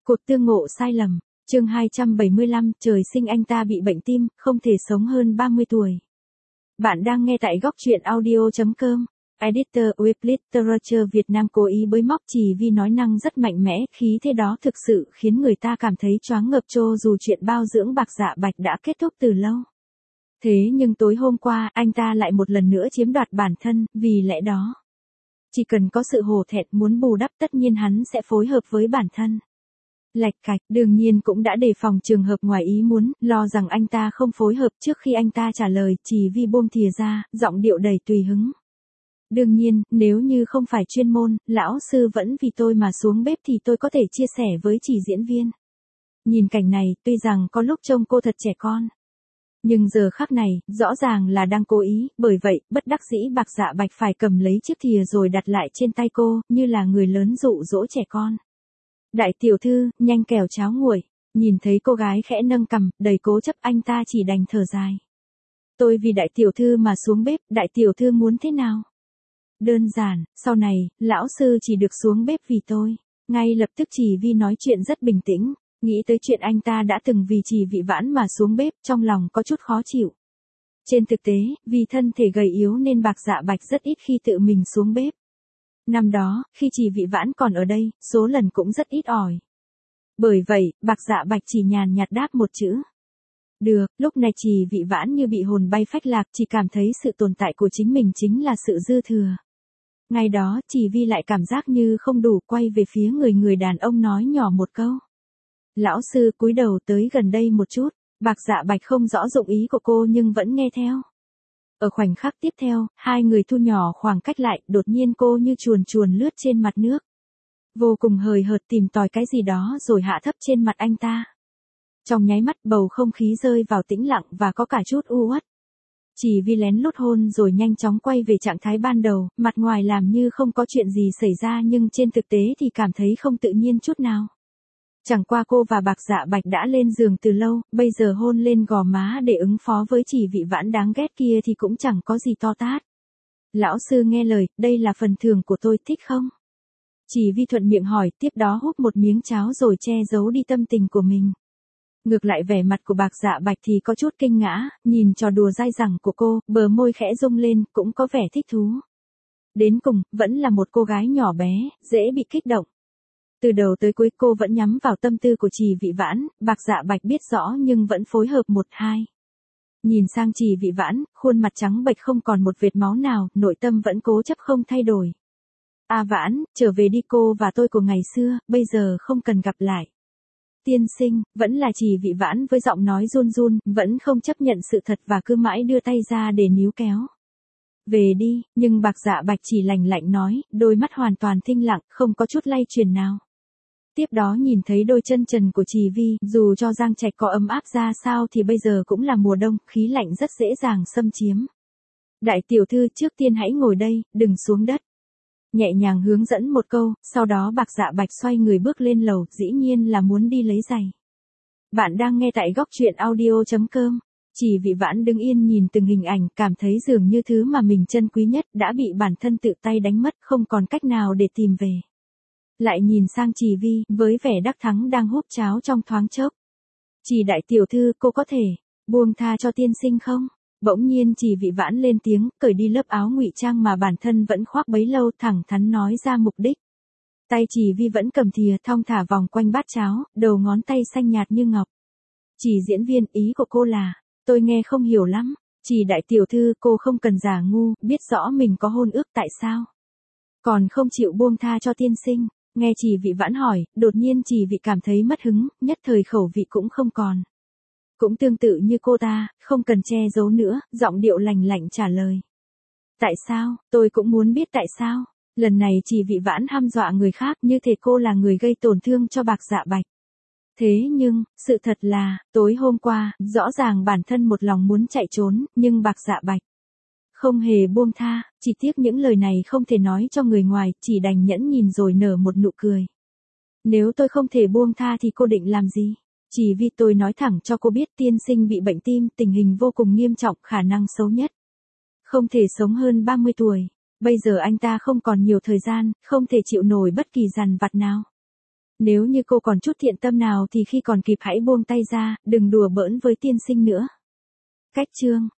Cột tương ngộ sai lầm. Chương 275, trời sinh anh ta bị bệnh tim, không thể sống hơn 30 tuổi. Bạn đang nghe tại góc truyện audio.com. Editor Web Literature Việt Nam cố ý bới móc chỉ vì nói năng rất mạnh mẽ, khí thế đó thực sự khiến người ta cảm thấy choáng ngợp trô dù chuyện bao dưỡng bạc dạ bạch đã kết thúc từ lâu. Thế nhưng tối hôm qua, anh ta lại một lần nữa chiếm đoạt bản thân, vì lẽ đó. Chỉ cần có sự hổ thẹn muốn bù đắp tất nhiên hắn sẽ phối hợp với bản thân. Lạch cạch, đương nhiên cũng đã đề phòng trường hợp ngoài ý muốn, lo rằng anh ta không phối hợp trước khi anh ta trả lời, chỉ vì buông thìa ra, giọng điệu đầy tùy hứng. Đương nhiên, nếu như không phải chuyên môn, lão sư vẫn vì tôi mà xuống bếp thì tôi có thể chia sẻ với chỉ diễn viên. Nhìn cảnh này, tuy rằng có lúc trông cô thật trẻ con. Nhưng giờ khắc này, rõ ràng là đang cố ý, bởi vậy, bất đắc dĩ bạc dạ bạch phải cầm lấy chiếc thìa rồi đặt lại trên tay cô, như là người lớn dụ dỗ trẻ con. Đại tiểu thư, nhanh kẻo cháo nguội. Nhìn thấy cô gái khẽ nâng cằm, đầy cố chấp anh ta chỉ đành thở dài. Tôi vì đại tiểu thư mà xuống bếp, đại tiểu thư muốn thế nào? Đơn giản, sau này, lão sư chỉ được xuống bếp vì tôi. Ngay lập tức chỉ vì nói chuyện rất bình tĩnh, nghĩ tới chuyện anh ta đã từng vì chỉ vị vãn mà xuống bếp, trong lòng có chút khó chịu. Trên thực tế, vì thân thể gầy yếu nên bạc dạ bạch rất ít khi tự mình xuống bếp. Năm đó, khi chỉ vị vãn còn ở đây, số lần cũng rất ít ỏi. Bởi vậy, bạc dạ bạch chỉ nhàn nhạt đáp một chữ. Được, lúc này chỉ vị vãn như bị hồn bay phách lạc, chỉ cảm thấy sự tồn tại của chính mình chính là sự dư thừa. Ngày đó, chỉ vi lại cảm giác như không đủ, quay về phía người đàn ông nói nhỏ một câu. Lão sư cúi đầu tới gần đây một chút, bạc dạ bạch không rõ dụng ý của cô nhưng vẫn nghe theo. Ở khoảnh khắc tiếp theo, hai người thu nhỏ khoảng cách lại, đột nhiên cô như chuồn lướt trên mặt nước. Vô cùng hời hợt tìm tòi cái gì đó rồi hạ thấp trên mặt anh ta. Trong nháy mắt bầu không khí rơi vào tĩnh lặng và có cả chút u uất. Chỉ vì lén lút hôn rồi nhanh chóng quay về trạng thái ban đầu, mặt ngoài làm như không có chuyện gì xảy ra nhưng trên thực tế thì cảm thấy không tự nhiên chút nào. Chẳng qua cô và bạc dạ bạch đã lên giường từ lâu, bây giờ hôn lên gò má để ứng phó với chỉ vị vãn đáng ghét kia thì cũng chẳng có gì to tát. Lão sư nghe lời, đây là phần thưởng của tôi, thích không? Chỉ vi thuận miệng hỏi, tiếp đó húp một miếng cháo rồi che giấu đi tâm tình của mình. Ngược lại vẻ mặt của bạc dạ bạch thì có chút kinh ngã, nhìn trò đùa dai dẳng của cô, bờ môi khẽ rung lên, cũng có vẻ thích thú. Đến cùng, vẫn là một cô gái nhỏ bé, dễ bị kích động. Từ đầu tới cuối cô vẫn nhắm vào tâm tư của chỉ vị vãn, bạc dạ bạch biết rõ nhưng vẫn phối hợp một hai. Nhìn sang chỉ vị vãn, khuôn mặt trắng bệch không còn một vệt máu nào, nội tâm vẫn cố chấp không thay đổi. À vãn, trở về đi, cô và tôi của ngày xưa, bây giờ không cần gặp lại. Tiên sinh, vẫn là chỉ vị vãn với giọng nói run run, vẫn không chấp nhận sự thật và cứ mãi đưa tay ra để níu kéo. Về đi, nhưng bạc dạ bạch chỉ lạnh lạnh nói, đôi mắt hoàn toàn thinh lặng, không có chút lay chuyển nào. Tiếp đó nhìn thấy đôi chân trần của Trì Vi, dù cho Giang Trạch có ấm áp ra sao thì bây giờ cũng là mùa đông, khí lạnh rất dễ dàng xâm chiếm. Đại tiểu thư, trước tiên hãy ngồi đây, đừng xuống đất. Nhẹ nhàng hướng dẫn một câu, sau đó bạc dạ bạch xoay người bước lên lầu, dĩ nhiên là muốn đi lấy giày. Bạn đang nghe tại góc truyện audio.com. Chỉ vị vãn đứng yên nhìn từng hình ảnh, cảm thấy dường như thứ mà mình trân quý nhất đã bị bản thân tự tay đánh mất, không còn cách nào để tìm về. Lại nhìn sang Trì Vi, với vẻ đắc thắng đang húp cháo trong thoáng chốc. Chỉ đại tiểu thư, cô có thể buông tha cho tiên sinh không? Bỗng nhiên Trì vị vãn lên tiếng, cởi đi lớp áo ngụy trang mà bản thân vẫn khoác bấy lâu, thẳng thắn nói ra mục đích. Tay Trì Vi vẫn cầm thìa thong thả vòng quanh bát cháo, đầu ngón tay xanh nhạt như ngọc. Chỉ diễn viên, ý của cô là, tôi nghe không hiểu lắm. Chỉ đại tiểu thư, cô không cần giả ngu, biết rõ mình có hôn ước, tại sao còn không chịu buông tha cho tiên sinh? Nghe Chỉ vị vãn hỏi, đột nhiên Chỉ vị cảm thấy mất hứng, nhất thời khẩu vị cũng không còn. Cũng tương tự như cô ta, không cần che giấu nữa, giọng điệu lành lạnh trả lời. Tại sao, tôi cũng muốn biết tại sao. Lần này Chỉ vị vãn hăm dọa người khác, như thể cô là người gây tổn thương cho bạc dạ bạch. Thế nhưng, sự thật là, tối hôm qua, rõ ràng bản thân một lòng muốn chạy trốn, nhưng bạc dạ bạch không hề buông tha, chỉ tiếc những lời này không thể nói cho người ngoài, chỉ đành nhẫn nhìn rồi nở một nụ cười. Nếu tôi không thể buông tha thì cô định làm gì? Chỉ vì tôi nói thẳng cho cô biết tiên sinh bị bệnh tim, tình hình vô cùng nghiêm trọng, khả năng xấu nhất. Không thể sống hơn 30 tuổi. Bây giờ anh ta không còn nhiều thời gian, không thể chịu nổi bất kỳ dằn vặt nào. Nếu như cô còn chút thiện tâm nào thì khi còn kịp hãy buông tay ra, đừng đùa bỡn với tiên sinh nữa. Cách chương